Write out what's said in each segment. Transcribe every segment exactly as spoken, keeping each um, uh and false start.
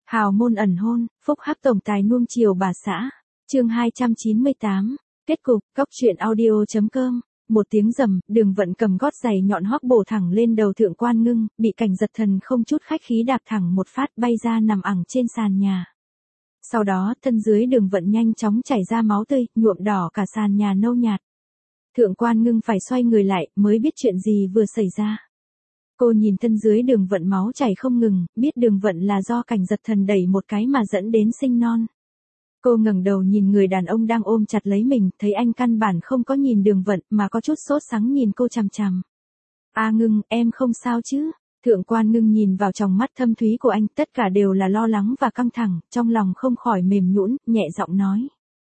Hào môn ẩn hôn, phúc hắc tổng tài nuông chiều bà xã. Chương hai trăm chín mươi tám. Kết cục, cóc truyện audio chấm com. Một tiếng rầm, Đường Vận cầm gót giày nhọn hoắc bổ thẳng lên đầu Thượng Quan Ngưng, bị Cảnh Giật Thần không chút khách khí đạp thẳng một phát bay ra nằm ẳng trên sàn nhà. Sau đó, thân dưới Đường Vận nhanh chóng chảy ra máu tươi, nhuộm đỏ cả sàn nhà nâu nhạt. Thượng Quan Ngưng phải xoay người lại, mới biết chuyện gì vừa xảy ra. Cô nhìn thân dưới Đường Vận máu chảy không ngừng, biết Đường Vận là do Cảnh Giật Thần đẩy một cái mà dẫn đến sinh non. Cô ngẩng đầu nhìn người đàn ông đang ôm chặt lấy mình, thấy anh căn bản không có nhìn Đường Vận mà có chút sốt sắng nhìn cô chằm chằm. A Ngưng, em không sao chứ? Thượng Quan Ngưng nhìn vào tròng mắt thâm thúy của anh, tất cả đều là lo lắng và căng thẳng, trong lòng không khỏi mềm nhũn, nhẹ giọng nói.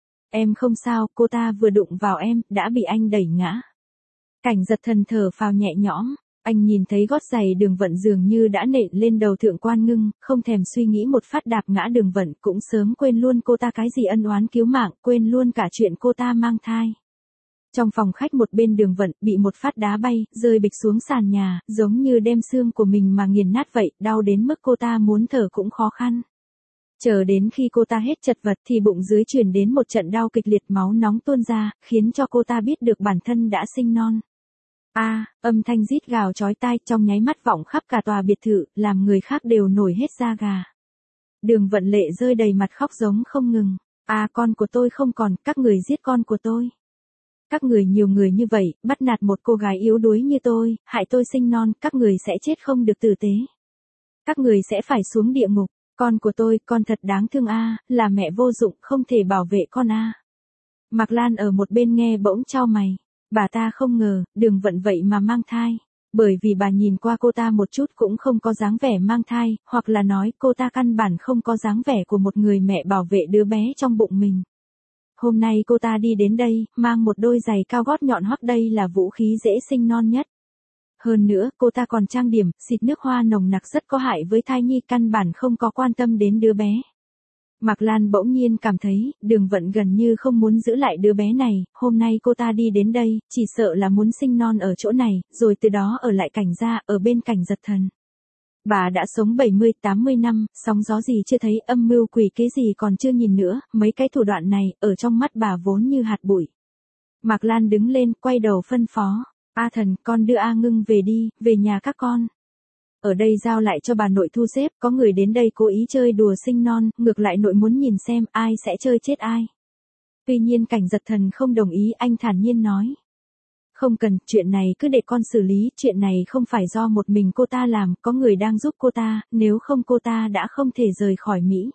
Em không sao, cô ta vừa đụng vào em, đã bị anh đẩy ngã. Cảnh Giật Thần thở phào nhẹ nhõm. Anh nhìn thấy gót giày Đường Vận dường như đã nện lên đầu Thượng Quan Ngưng, không thèm suy nghĩ một phát đạp ngã Đường Vận, cũng sớm quên luôn cô ta cái gì ân oán cứu mạng, quên luôn cả chuyện cô ta mang thai. Trong phòng khách một bên Đường Vận bị một phát đá bay, rơi bịch xuống sàn nhà, giống như đem xương của mình mà nghiền nát vậy, đau đến mức cô ta muốn thở cũng khó khăn. Chờ đến khi cô ta hết chật vật thì bụng dưới truyền đến một trận đau kịch liệt, máu nóng tuôn ra, khiến cho cô ta biết được bản thân đã sinh non. A, à, âm thanh rít gào chói tai trong nháy mắt vọng khắp cả tòa biệt thự, làm người khác đều nổi hết da gà. Đường Vận lệ rơi đầy mặt khóc giống không ngừng. A, à, con của tôi không còn, các người giết con của tôi. Các người nhiều người như vậy, bắt nạt một cô gái yếu đuối như tôi, hại tôi sinh non, các người sẽ chết không được tử tế. Các người sẽ phải xuống địa ngục. Con của tôi, con thật đáng thương a, à, là mẹ vô dụng, không thể bảo vệ con a. À. Mạc Lan ở một bên nghe bỗng chau mày. Bà ta không ngờ, Đường Vận vậy mà mang thai. Bởi vì bà nhìn qua cô ta một chút cũng không có dáng vẻ mang thai, hoặc là nói cô ta căn bản không có dáng vẻ của một người mẹ bảo vệ đứa bé trong bụng mình. Hôm nay cô ta đi đến đây, mang một đôi giày cao gót nhọn hoắt, đây là vũ khí dễ sinh non nhất. Hơn nữa, cô ta còn trang điểm, xịt nước hoa nồng nặc rất có hại với thai nhi, căn bản không có quan tâm đến đứa bé. Mạc Lan bỗng nhiên cảm thấy, Đường Vận gần như không muốn giữ lại đứa bé này, hôm nay cô ta đi đến đây, chỉ sợ là muốn sinh non ở chỗ này, rồi từ đó ở lại Cảnh gia, ở bên Cảnh Giật Thần. Bà đã sống bảy mươi tám mươi năm, sóng gió gì chưa thấy, âm mưu quỷ kế gì còn chưa nhìn nữa, mấy cái thủ đoạn này, ở trong mắt bà vốn như hạt bụi. Mạc Lan đứng lên, quay đầu phân phó, A Thần, con đưa A Ngưng về đi, về nhà các con. Ở đây giao lại cho bà nội thu xếp, có người đến đây cố ý chơi đùa sinh non, ngược lại nội muốn nhìn xem ai sẽ chơi chết ai. Tuy nhiên Cảnh Giật Thần không đồng ý, anh thản nhiên nói. Không cần, chuyện này cứ để con xử lý, chuyện này không phải do một mình cô ta làm, có người đang giúp cô ta, nếu không cô ta đã không thể rời khỏi Mỹ.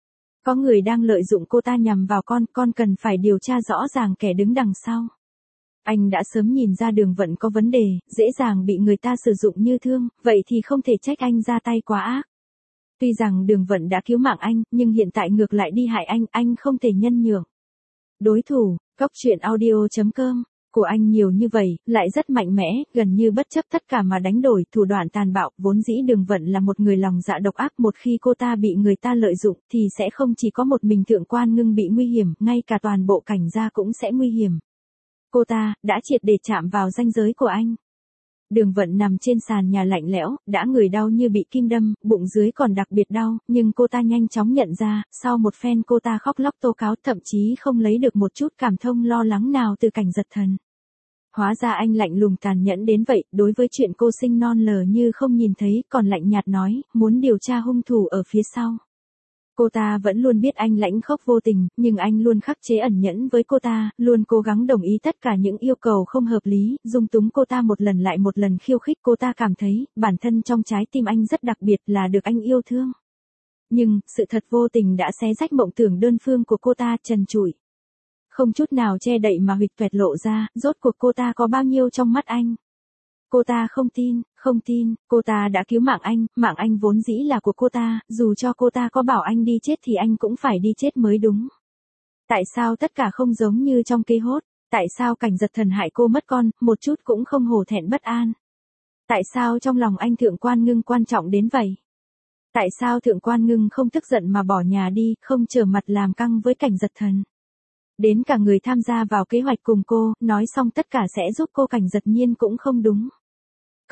Có người đang lợi dụng cô ta nhằm vào con, con cần phải điều tra rõ ràng kẻ đứng đằng sau. Anh đã sớm nhìn ra Đường Vận có vấn đề, dễ dàng bị người ta sử dụng như thương, vậy thì không thể trách anh ra tay quá ác. Tuy rằng Đường Vận đã cứu mạng anh, nhưng hiện tại ngược lại đi hại anh, anh không thể nhân nhượng. Đối thủ, cóc truyện audio chấm com, của anh nhiều như vậy, lại rất mạnh mẽ, gần như bất chấp tất cả mà đánh đổi, thủ đoạn tàn bạo, vốn dĩ Đường Vận là một người lòng dạ độc ác, một khi cô ta bị người ta lợi dụng, thì sẽ không chỉ có một mình Thượng Quan Ngưng bị nguy hiểm, ngay cả toàn bộ Cảnh gia cũng sẽ nguy hiểm. Cô ta, đã triệt để chạm vào ranh giới của anh. Đường Vận nằm trên sàn nhà lạnh lẽo, đã người đau như bị kim đâm, bụng dưới còn đặc biệt đau, nhưng cô ta nhanh chóng nhận ra, sau một phen cô ta khóc lóc tố cáo, thậm chí không lấy được một chút cảm thông lo lắng nào từ Cảnh Giật Thần. Hóa ra anh lạnh lùng tàn nhẫn đến vậy, đối với chuyện cô sinh non lờ như không nhìn thấy, còn lạnh nhạt nói, muốn điều tra hung thủ ở phía sau. Cô ta vẫn luôn biết anh lãnh khốc vô tình, nhưng anh luôn khắc chế ẩn nhẫn với cô ta, luôn cố gắng đồng ý tất cả những yêu cầu không hợp lý, dung túng cô ta một lần lại một lần khiêu khích. Cô ta cảm thấy, bản thân trong trái tim anh rất đặc biệt, là được anh yêu thương. Nhưng, sự thật vô tình đã xé rách mộng tưởng đơn phương của cô ta, trần trụi. Không chút nào che đậy mà huỵch toẹt lộ ra, rốt cuộc cô ta có bao nhiêu trong mắt anh. Cô ta không tin, không tin, cô ta đã cứu mạng anh, mạng anh vốn dĩ là của cô ta, dù cho cô ta có bảo anh đi chết thì anh cũng phải đi chết mới đúng. Tại sao tất cả không giống như trong kê hốt? Tại sao Cảnh Giật Thần hại cô mất con, một chút cũng không hổ thẹn bất an? Tại sao trong lòng anh Thượng Quan Ngưng quan trọng đến vậy? Tại sao Thượng Quan Ngưng không tức giận mà bỏ nhà đi, không trở mặt làm căng với Cảnh Giật Thần? Đến cả người tham gia vào kế hoạch cùng cô, nói xong tất cả sẽ giúp cô, Cảnh Giật Nhiên cũng không đúng.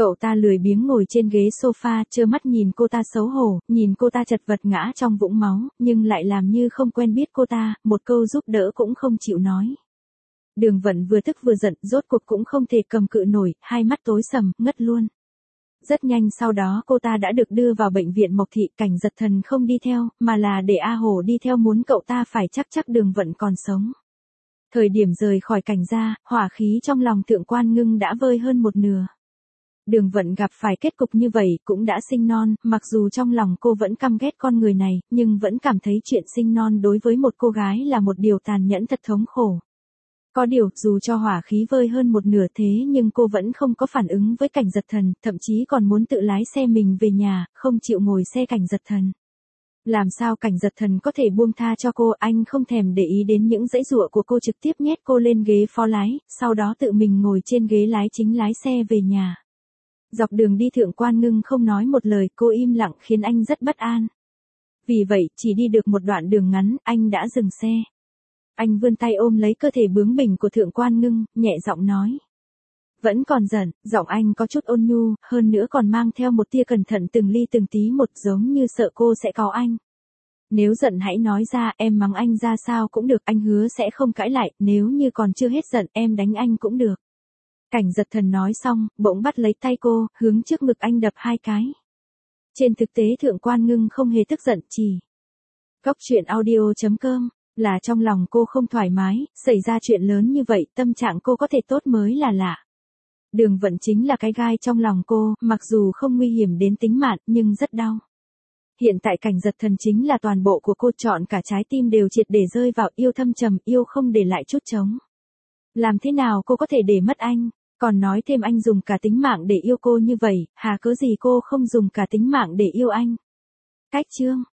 Cậu ta lười biếng ngồi trên ghế sofa, trơ mắt nhìn cô ta xấu hổ, nhìn cô ta chật vật ngã trong vũng máu, nhưng lại làm như không quen biết cô ta, một câu giúp đỡ cũng không chịu nói. Đường Vận vừa tức vừa giận, rốt cuộc cũng không thể cầm cự nổi, hai mắt tối sầm, ngất luôn. Rất nhanh sau đó cô ta đã được đưa vào bệnh viện Mộc Thị, Cảnh Giật Thần không đi theo, mà là để A Hồ đi theo, muốn cậu ta phải chắc chắc Đường Vận còn sống. Thời điểm rời khỏi Cảnh gia, hỏa khí trong lòng Thượng Quan Ngưng đã vơi hơn một nửa. Đường Vận gặp phải kết cục như vậy cũng đã sinh non, mặc dù trong lòng cô vẫn căm ghét con người này, nhưng vẫn cảm thấy chuyện sinh non đối với một cô gái là một điều tàn nhẫn thật thống khổ. Có điều, dù cho hỏa khí vơi hơn một nửa thế nhưng cô vẫn không có phản ứng với Cảnh Giật Thần, thậm chí còn muốn tự lái xe mình về nhà, không chịu ngồi xe Cảnh Giật Thần. Làm sao Cảnh Giật Thần có thể buông tha cho cô, anh không thèm để ý đến những giãy giụa của cô, trực tiếp nhét cô lên ghế phó lái, sau đó tự mình ngồi trên ghế lái chính lái xe về nhà. Dọc đường đi Thượng Quan Ngưng không nói một lời, cô im lặng khiến anh rất bất an. Vì vậy, chỉ đi được một đoạn đường ngắn, anh đã dừng xe. Anh vươn tay ôm lấy cơ thể bướng bỉnh của Thượng Quan Ngưng, nhẹ giọng nói. Vẫn còn giận, giọng anh có chút ôn nhu, hơn nữa còn mang theo một tia cẩn thận từng ly từng tí một, giống như sợ cô sẽ cáu anh. Nếu giận hãy nói ra, em mắng anh ra sao cũng được, anh hứa sẽ không cãi lại, nếu như còn chưa hết giận, em đánh anh cũng được. Cảnh Giật Thần nói xong, bỗng bắt lấy tay cô, hướng trước ngực anh đập hai cái. Trên thực tế Thượng Quan Ngưng không hề tức giận, chỉ. Góc truyện audio chấm com, là trong lòng cô không thoải mái, xảy ra chuyện lớn như vậy, tâm trạng cô có thể tốt mới là lạ. Đường Vận chính là cái gai trong lòng cô, mặc dù không nguy hiểm đến tính mạng, nhưng rất đau. Hiện tại Cảnh Giật Thần chính là toàn bộ của cô, chọn cả trái tim đều triệt để rơi vào, yêu thâm trầm, yêu không để lại chút trống. Làm thế nào cô có thể để mất anh? Còn nói thêm anh dùng cả tính mạng để yêu cô như vậy, hà cớ gì cô không dùng cả tính mạng để yêu anh? Cách chương